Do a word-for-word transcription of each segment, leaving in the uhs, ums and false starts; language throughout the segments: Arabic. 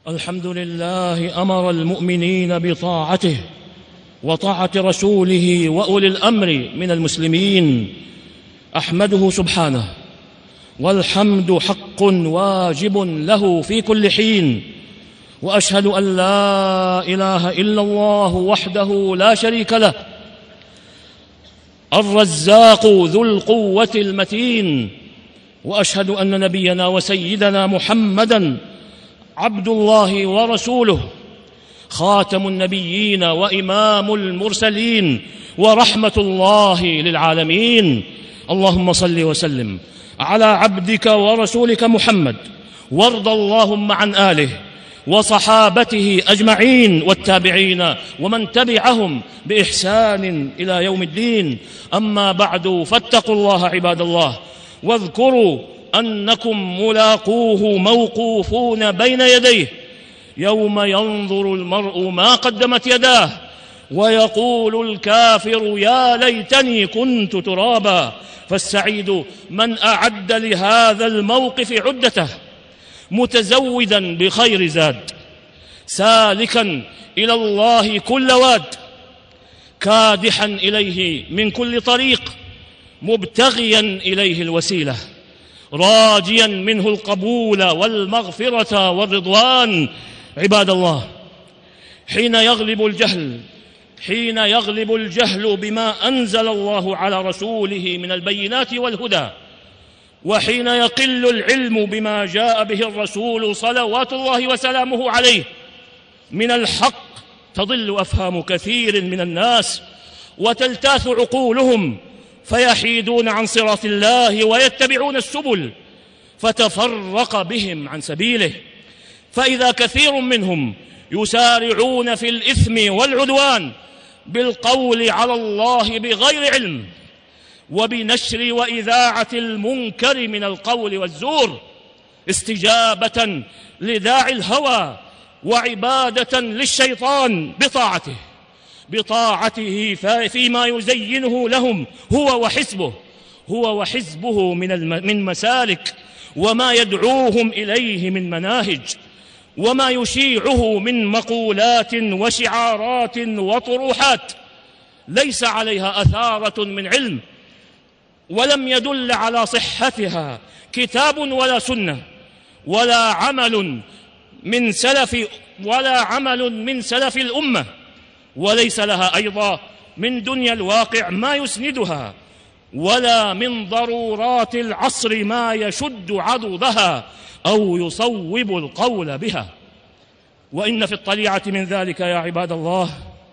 الحمد لله أمر المؤمنين بطاعته وطاعة رسوله وأولي الأمر من المسلمين. أحمده سبحانه، والحمد حق واجب له في كل حين، وأشهد أن لا إله إلا الله وحده لا شريك له، الرزاق ذو القوة المتين. وأشهد أن نبينا وسيدنا محمدًا عبد الله ورسوله، خاتم النبيين وإمام المرسلين ورحمة الله للعالمين. اللهم صل وسلم على عبدك ورسولك محمد، وارض اللهم عن آله وصحابته أجمعين والتابعين ومن تبعهم بإحسان إلى يوم الدين. أما بعد، فاتقوا الله عباد الله، واذكروا أنكم ملاقوه موقوفون بين يديه يوم ينظر المرء ما قدمت يداه، ويقول الكافر يا ليتني كنت ترابا. فالسعيد من أعد لهذا الموقف عدته، متزودا بخير زاد، سالكا إلى الله كل واد، كادحا إليه من كل طريق، مبتغيا إليه الوسيلة، راجيا منه القبول والمغفرة والرضوان. عباد الله، حين يغلب الجهل حين يغلب الجهل بما أنزل الله على رسوله من البينات والهدى، وحين يقل العلم بما جاء به الرسول صلوات الله وسلامه عليه من الحق، تضل أفهام كثير من الناس وتلتاث عقولهم، فيحيدون عن صراط الله ويتبعون السبل فتفرق بهم عن سبيله. فإذا كثير منهم يسارعون في الإثم والعدوان بالقول على الله بغير علم، وبنشر وإذاعة المنكر من القول والزور، استجابة لداعي الهوى وعبادة للشيطان بطاعته بطاعته فيما يزينه لهم هو وحزبه هو وحزبه من من مسالك، وما يدعوهم إليه من مناهج، وما يشيعه من مقولات وشعارات وطروحات ليس عليها أثارة من علم، ولم يدل على صحتها كتاب ولا سنة ولا عمل من سلف ولا عمل من سلف الأمة، وليس لها أيضا من دنيا الواقع ما يسندها، ولا من ضرورات العصر ما يشد عضدها أو يصوب القول بها. وإن في الطليعة من ذلك يا عباد الله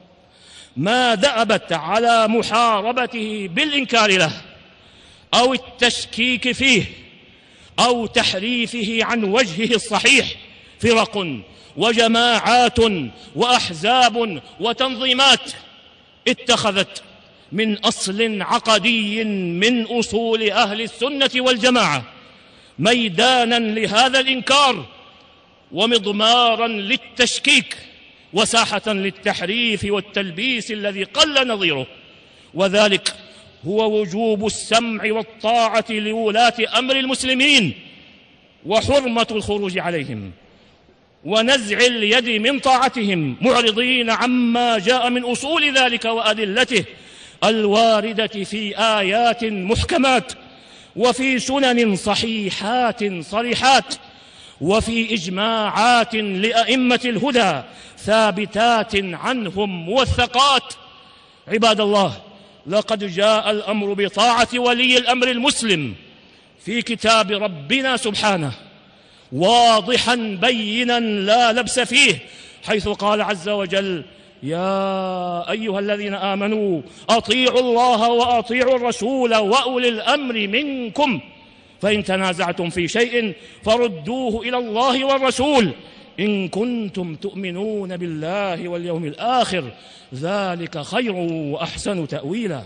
ما دأبت على محاربته بالإنكار له أو التشكيك فيه أو تحريفه عن وجهه الصحيح فرق وجماعات وأحزاب وتنظيمات اتخذت من أصل عقدي من أصول أهل السنة والجماعة ميدانا لهذا الإنكار، ومضمارا للتشكيك، وساحة للتحريف والتلبيس الذي قل نظيره. وذلك هو وجوب السمع والطاعة لولاة أمر المسلمين، وحرمة الخروج عليهم، ونزع اليد من طاعتهم، معرضين عما جاء من أصول ذلك وأدلته الواردة في آيات محكمات، وفي سنن صحيحات صريحات، وفي إجماعات لأئمة الهدى ثابتات عنهم موثقات. عباد الله، لقد جاء الأمر بطاعة ولي الأمر المسلم في كتاب ربنا سبحانه واضحا بينا لا لبس فيه، حيث قال عز وجل: يا أيها الذين آمنوا أطيعوا الله وأطيعوا الرسول وأولي الأمر منكم، فإن تنازعتم في شيء فردوه إلى الله والرسول إن كنتم تؤمنون بالله واليوم الآخر، ذلك خير وأحسن تأويلا.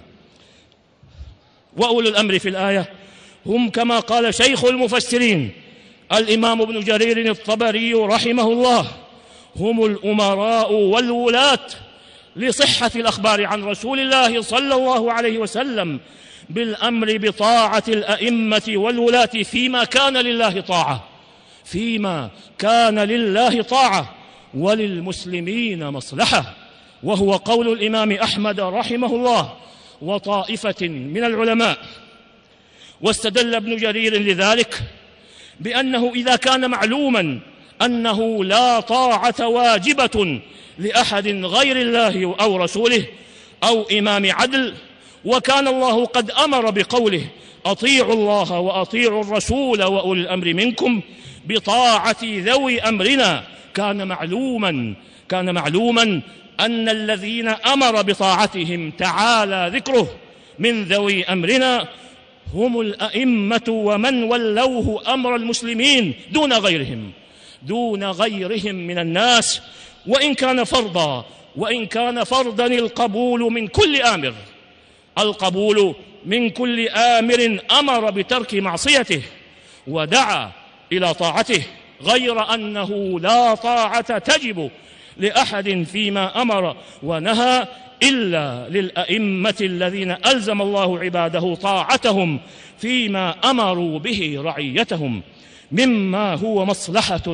وأولي الأمر في الآية هم كما قال شيخ المفسرين الإمام ابن جرير الطبري رحمه الله هم الأمراء والولاة، لصحة الأخبار عن رسول الله صلى الله عليه وسلم بالأمر بطاعة الأئمة والولاة فيما كان لله طاعة فيما كان لله طاعة وللمسلمين مصلحة، وهو قول الإمام أحمد رحمه الله وطائفة من العلماء. واستدل ابن جرير لذلك بأنه إذا كان معلوما أنه لا طاعة واجبة لأحد غير الله أو رسوله أو إمام عدل، وكان الله قد أمر بقوله أطيعوا الله وأطيعوا الرسول وأولي الأمر منكم بطاعة ذوي أمرنا، كان معلوما كان معلوما أن الذين أمر بطاعتهم تعالى ذكره من ذوي أمرنا هم الأئمة ومن ولوه أمر المسلمين دون غيرهم دون غيرهم من الناس، وإن كان فرضا وإن كان فرضا القبول من كل آمر القبول من كل آمر أمر بترك معصيته ودعا إلى طاعته، غير أنه لا طاعة تجب لأحد فيما أمر ونهى إلا للأئمة الذين ألزم الله عباده طاعتهم فيما أمروا به رعيتهم مما هو مصلحة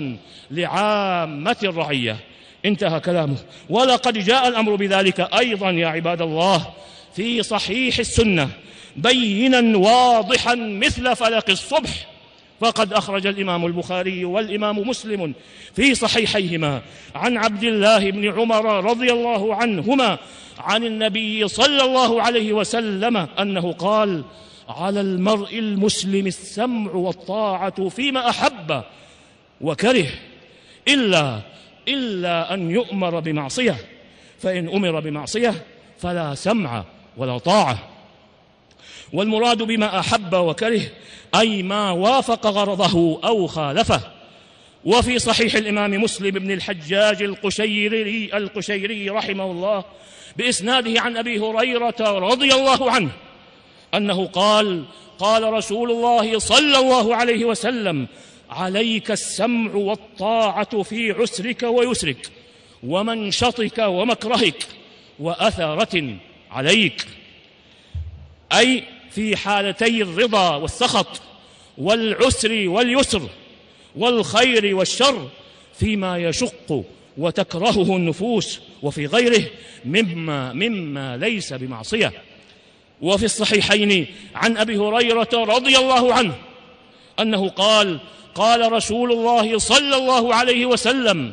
لعامة الرعية. انتهى كلامه. ولقد جاء الأمر بذلك أيضا يا عباد الله في صحيح السنة بينا واضحا مثل فلق الصبح، فقد أخرج الإمام البخاري والإمام مسلم في صحيحيهما عن عبد الله بن عمر رضي الله عنهما عن النبي صلى الله عليه وسلم أنه قال: على المرء المسلم السمع والطاعة فيما أحب وكره إلا إلا أن يؤمر بمعصية، فإن أمر بمعصية فلا سمع ولا طاعة. والمراد بما أحب وكره أي ما وافق غرضه أو خالفه. وفي صحيح الإمام مسلم بن الحجاج القشيري, القشيري رحمه الله بإسناده عن أبي هريرة رضي الله عنه أنه قال: قال رسول الله صلى الله عليه وسلم: عليك السمع والطاعة في عسرك ويسرك ومنشطك ومكرهك وأثرة عليك، أي في حالتي الرضا والسخط والعسر واليسر والخير والشر، فيما يشق وتكرهه النفوس وفي غيره مما, مما ليس بمعصية. وفي الصحيحين عن أبي هريرة رضي الله عنه أنه قال: قال رسول الله صلى الله عليه وسلم: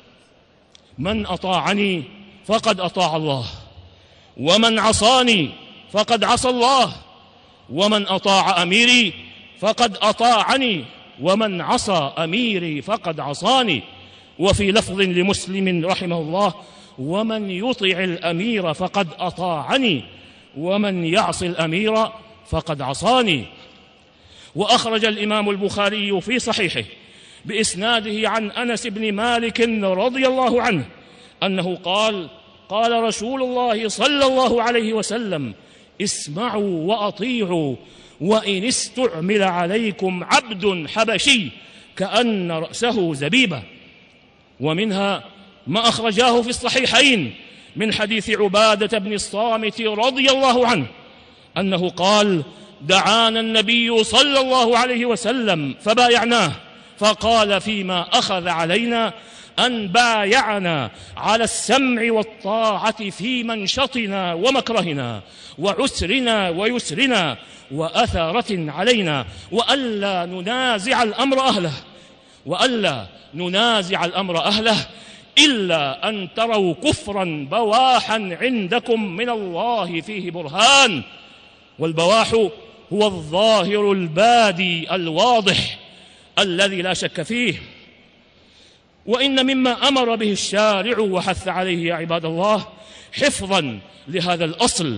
من أطاعني فقد أطاع الله، ومن عصاني فقد عصى الله، ومن أطاع أميري فقد أطاعني، ومن عصى أميري فقد عصاني. وفي لفظ لمسلم رحمه الله: ومن يطع الأمير فقد أطاعني، ومن يعص الأمير فقد عصاني. وأخرج الإمام البخاري في صحيحه بإسناده عن أنس بن مالك رضي الله عنه أنه قال: قال رسول الله صلى الله عليه وسلم: اسمعوا وأطيعوا وإن استعمل عليكم عبد حبشي كأن رأسه زبيبة. ومنها ما أخرجاه في الصحيحين من حديث عبادة بن الصامت رضي الله عنه أنه قال: دعانا النبي صلى الله عليه وسلم فبايعناه، فقال فيما أخذ علينا أن بايعنا على السمع والطاعة في منشطنا ومكرهنا وعسرنا ويسرنا وأثرة علينا، وألا ننازع الأمر أهله وألا ننازع الأمر أهله إلا أن تروا كفرا بواحا عندكم من الله فيه برهان. والبواح هو الظاهر البادي الواضح الذي لا شك فيه. وإن مما أمر به الشارع وحث عليه يا عباد الله حفظا لهذا الأصل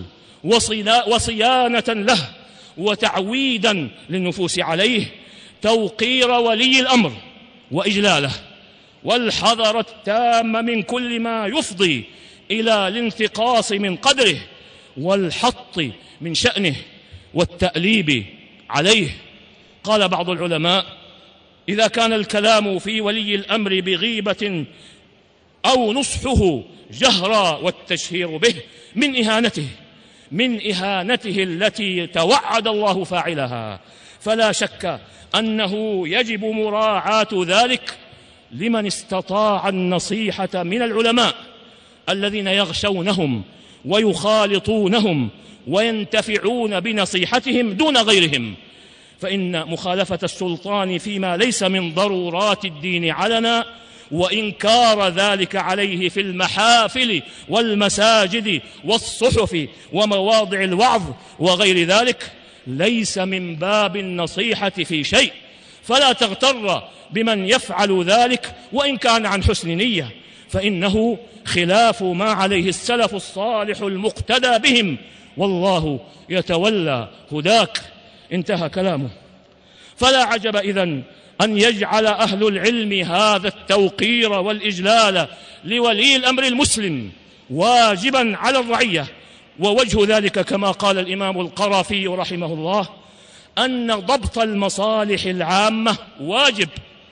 وصيانة له وتعويدا للنفوس عليه توقير ولي الأمر وإجلاله، والحذر التام من كل ما يفضي إلى الانتقاص من قدره والحط من شأنه والتأليب عليه. قال بعض العلماء: إذا كان الكلام في ولي الأمر بغيبة أو نصحه جهرا والتشهير به من إهانته من إهانته التي توعد الله فاعلها، فلا شك أنه يجب مراعاة ذلك لمن استطاع النصيحة من العلماء الذين يغشونهم ويخالطونهم وينتفعون بنصيحتهم دون غيرهم، فإن مخالفة السلطان فيما ليس من ضرورات الدين علنا وإنكار ذلك عليه في المحافل والمساجد والصحف ومواضع الوعظ وغير ذلك ليس من باب النصيحة في شيء، فلا تغتر بمن يفعل ذلك وإن كان عن حسن نية، فإنه خلاف ما عليه السلف الصالح المقتدى بهم، والله يتولى هداك. انتهى كلامه. فلا عجب إذن أن يجعل أهل العلم هذا التوقير والإجلال لولي الأمر المسلم واجبا على الرعية. ووجه ذلك كما قال الإمام القرافي رحمه الله أن ضبط المصالح العامة واجب،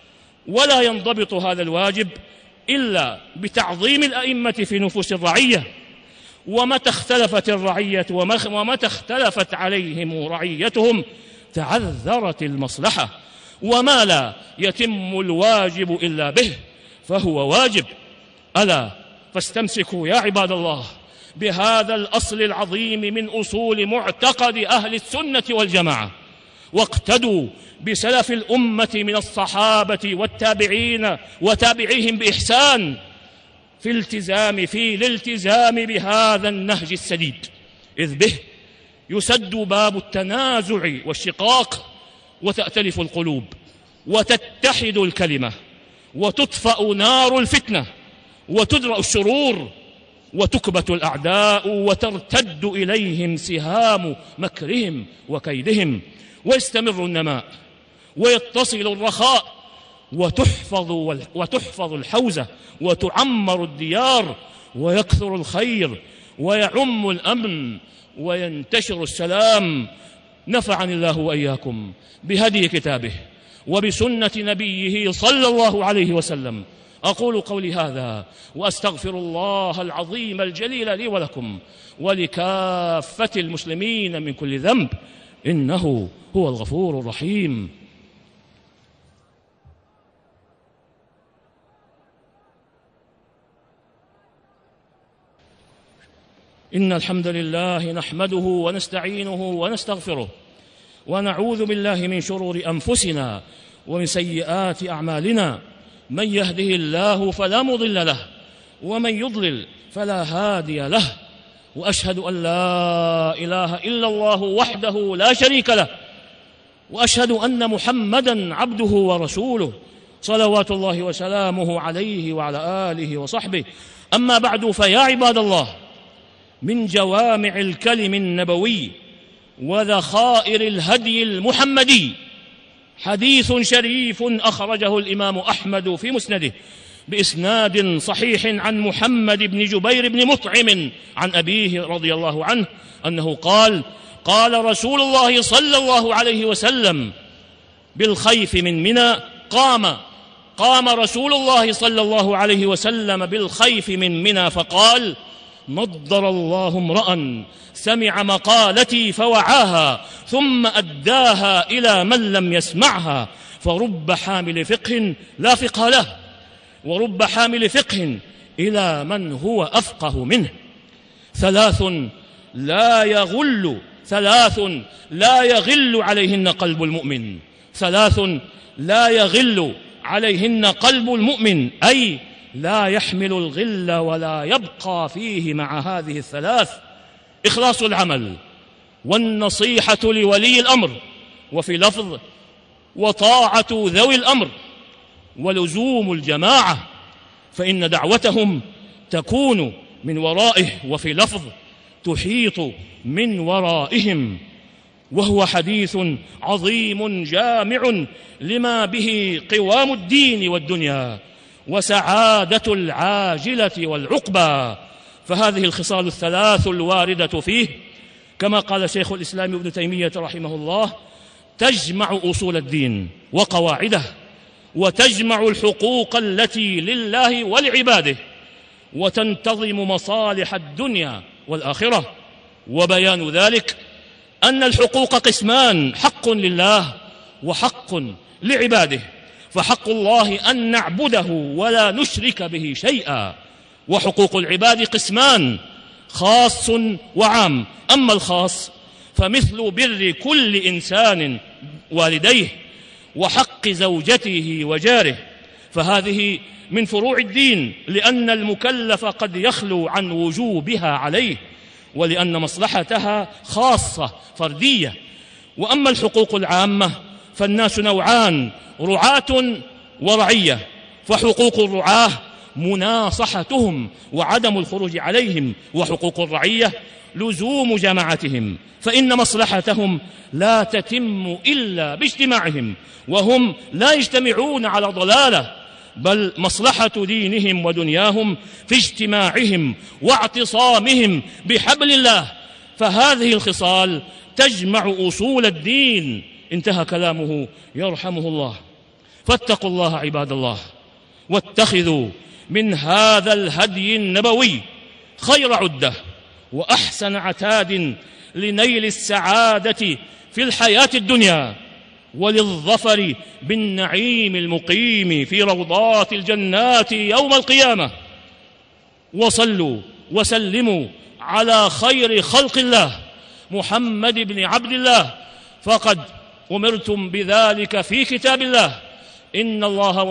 ولا ينضبط هذا الواجب إلا بتعظيم الأئمة في نفوس الرعية. ومتى اختلفت الرعية ومتى اختلفت عليهم رعيتهم تعذرت المصلحة، وما لا يتم الواجب إلا به فهو واجب. ألا فاستمسكوا يا عباد الله بهذا الأصل العظيم من أصول معتقد أهل السنة والجماعة، واقتدوا بسلف الأمة من الصحابة والتابعين وتابعيهم بإحسان في التزام في الالتزام بهذا النهج السديد، إذ به يسد باب التنازع والشقاق وتأتلف القلوب وتتحد الكلمة وتطفأ نار الفتنة وتدرأ الشرور وتكبت الأعداء وترتد إليهم سهام مكرهم وكيدهم، ويستمر النماء ويتصل الرخاء وتحفظ, وتحفظ الحوزة وتعمر الديار ويكثر الخير ويعم الأمن وينتشر السلام. نفعني الله وإياكم بهدي كتابه وبسنة نبيه صلى الله عليه وسلم. أقول قولي هذا وأستغفر الله العظيم الجليل لي ولكم ولكافة المسلمين من كل ذنب، إنه هو الغفور الرحيم. إن الحمد لله نحمده ونستعينه ونستغفره ونعوذ بالله من شرور أنفسنا ومن سيئات أعمالنا، من يهده الله فلا مضل له ومن يضلل فلا هادي له، وأشهد أن لا إله إلا الله وحده لا شريك له، وأشهد أن محمدًا عبده ورسوله صلوات الله وسلامه عليه وعلى آله وصحبه. أما بعد، فيا عباد الله، من جوامع الكلم النبوي وذخائر الهدي المحمدي حديث شريف أخرجه الإمام أحمد في مسنده بإسناد صحيح عن محمد بن جبير بن مطعم عن أبيه رضي الله عنه أنه قال: قال رسول الله صلى الله عليه وسلم بالخيف من منى قام قام رسول الله صلى الله عليه وسلم بالخيف من منى فقال: نضر الله امرأ سمع مقالتي فوعاها ثم أداها إلى من لم يسمعها، فرب حامل فقه لا فقه له، ورب حامل فقه إلى من هو أفقه منه. ثلاث لا يغل ثلاث لا يغل عليهن قلب المؤمن ثلاث لا يغل عليهن قلب المؤمن، أي لا يحمل الغل ولا يبقى فيه مع هذه الثلاث: إخلاص العمل، والنصيحة لولي الأمر، وفي لفظ وطاعة ذوي الأمر، ولزوم الجماعة، فإن دعوتهم تكون من ورائه، وفي لفظ تحيط من ورائهم. وهو حديث عظيم جامع لما به قوام الدين والدنيا وسعادة العاجلة والعقبى. فهذه الخصال الثلاث الواردة فيه كما قال شيخ الإسلام ابن تيمية رحمه الله تجمع أصول الدين وقواعده، وتجمع الحقوق التي لله ولعباده، وتنتظم مصالح الدنيا والآخرة. وبيان ذلك أن الحقوق قسمان: حق لله وحق لعباده، فحق الله أن نعبده ولا نشرك به شيئا. وحقوق العباد قسمان، خاص وعام. أما الخاص فمثل بر كل إنسان والديه وحق زوجته وجاره، فهذه من فروع الدين، لأن المكلف قد يخلو عن وجوبها عليه، ولأن مصلحتها خاصة فردية. وأما الحقوق العامة فالناس نوعان، رعاة ورعية. فحقوق الرعاة مناصحتهم وعدم الخروج عليهم، وحقوق الرعية لزوم جماعتهم، فإن مصلحتهم لا تتم إلا باجتماعهم، وهم لا يجتمعون على ضلالة، بل مصلحة دينهم ودنياهم في اجتماعهم واعتصامهم بحبل الله. فهذه الخصال تجمع أصول الدين. انتهى كلامه يرحمه الله. فاتقوا الله عباد الله، واتخذوا من هذا الهدي النبوي خير عدة وأحسن عتاد لنيل السعادة في الحياة الدنيا وللظفر بالنعيم المقيم في روضات الجنات يوم القيامة. وصلوا وسلموا على خير خلق الله محمد بن عبد الله، فقد أمرتم بذلك في كتاب الله: إن الله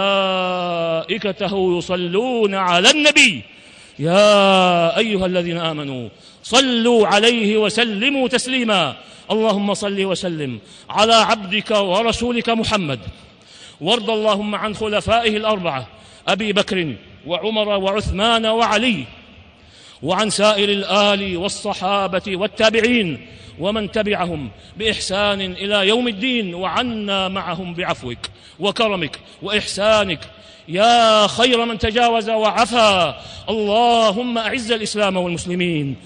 وملائكته يصلون على النبي يا أيها الذين آمنوا صلوا عليه وسلموا تسليما. اللهم صل وسلم على عبدك ورسولك محمد، وارض اللهم عن خلفائه الأربعة أبي بكر وعمر وعثمان وعلي، وعن سائر الآل والصحابة والتابعين ومن تبعهم بإحسان إلى يوم الدين، وعنا معهم بعفوك وكرمك وإحسانك يا خير من تجاوز وعفا. اللهم أعز الإسلام والمسلمين،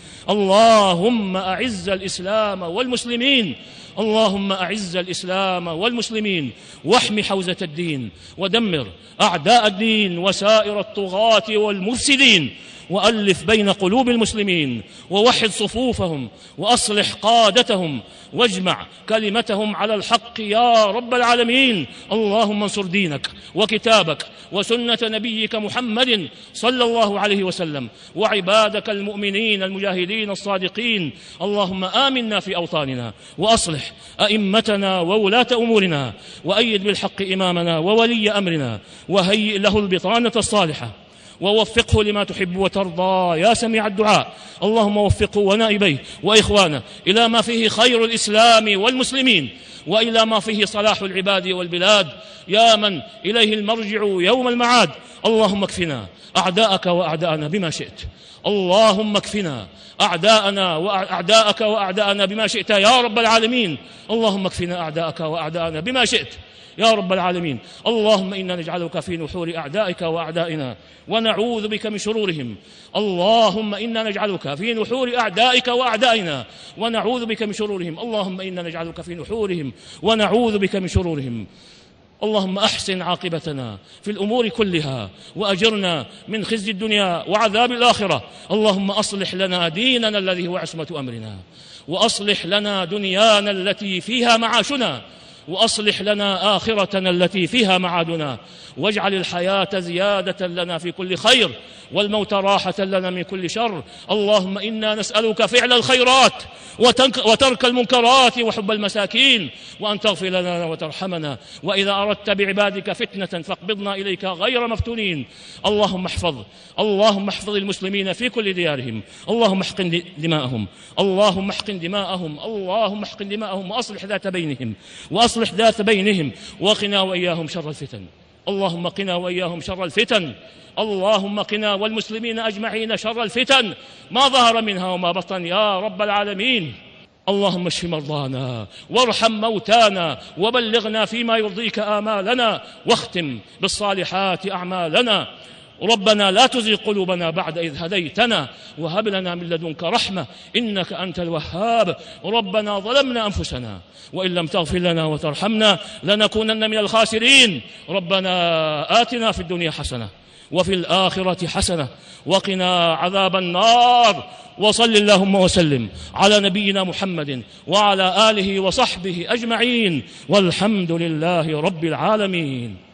اللهم أعز الإسلام والمسلمين، اللهم أعز الإسلام والمسلمين، واحم حوزة الدين، ودمر أعداء الدين وسائر الطغاة والمفسدين، وألف بين قلوب المسلمين، ووحد صفوفهم، وأصلح قادتهم، واجمع كلمتهم على الحق يا رب العالمين. اللهم انصر دينك وكتابك وسنة نبيك محمد صلى الله عليه وسلم، وعبادك المؤمنين المجاهدين الصادقين. اللهم آمنا في أوطاننا، وأصلح أئمتنا وولاة أمورنا، وأيد بالحق إمامنا وولي أمرنا، وهيئ له البطانة الصالحة، ووفقه لما تحب وترضى يا سميع الدعاء. اللهم وفقه ونائبيه وإخوانه إلى ما فيه خير الإسلام والمسلمين، وإلى ما فيه صلاح العباد والبلاد، يا من إليه المرجع يوم المعاد. اللهم اكفنا أعداءك وأعداءنا بما شئت، اللهم اكفنا أعداءنا وأعداءك وأعداءنا بما شئت يا رب العالمين. اللهم اكفنا أعداءك وأعداءنا بما شئت يا رب العالمين. اللهم إنا نجعلك في نحور أعدائك وأعدائنا ونعوذ بك من شرورهم. اللهم إنا نجعلك في نحور أعدائك وأعدائنا ونعوذ بك من شرورهم. اللهم إنا نجعلك في نحورهم ونعوذ بك من شرورهم. اللهم أحسن عاقبتنا في الأمور كلها، وأجرنا من خزي الدنيا وعذاب الآخرة. اللهم أصلح لنا ديننا الذي هو عصمة أمرنا، وأصلح لنا دنيانا التي فيها معاشنا، وأصلح لنا آخرتنا التي فيها معادنا، واجعل الحياة زيادة لنا في كل خير، والموت راحة لنا من كل شر. اللهم إنا نسألك فعل الخيرات وترك المنكرات وحب المساكين، وأن تغفر لنا وترحمنا، وإذا أردت بعبادك فتنة فاقبضنا إليك غير مفتونين. اللهم احفظ اللهم احفظ المسلمين في كل ديارهم، اللهم احقن دماءهم اللهم احقن دماءهم اللهم احقن دماءهم وأصلح ذات بينهم وأصلح ذات بينهم وقنا وإياهم شر الفتن. اللهم قنا وإياهم شر الفتن. اللهم قنا والمسلمين أجمعين شر الفتن ما ظهر منها وما بطن يا رب العالمين. اللهم اشف مرضانا وارحم موتانا وبلغنا فيما يرضيك آمالنا، واختم بالصالحات أعمالنا. ربنا لا تزغ قلوبنا بعد إذ هديتنا، وهب لنا من لدنك رحمة إنك أنت الوهاب. ربنا ظلمنا أنفسنا وإن لم تغفر لنا وترحمنا لنكونن من الخاسرين. ربنا آتنا في الدنيا حسنة وفي الآخرة حسنة وقنا عذاب النار. وصل اللهم وسلم على نبينا محمد وعلى آله وصحبه أجمعين، والحمد لله رب العالمين.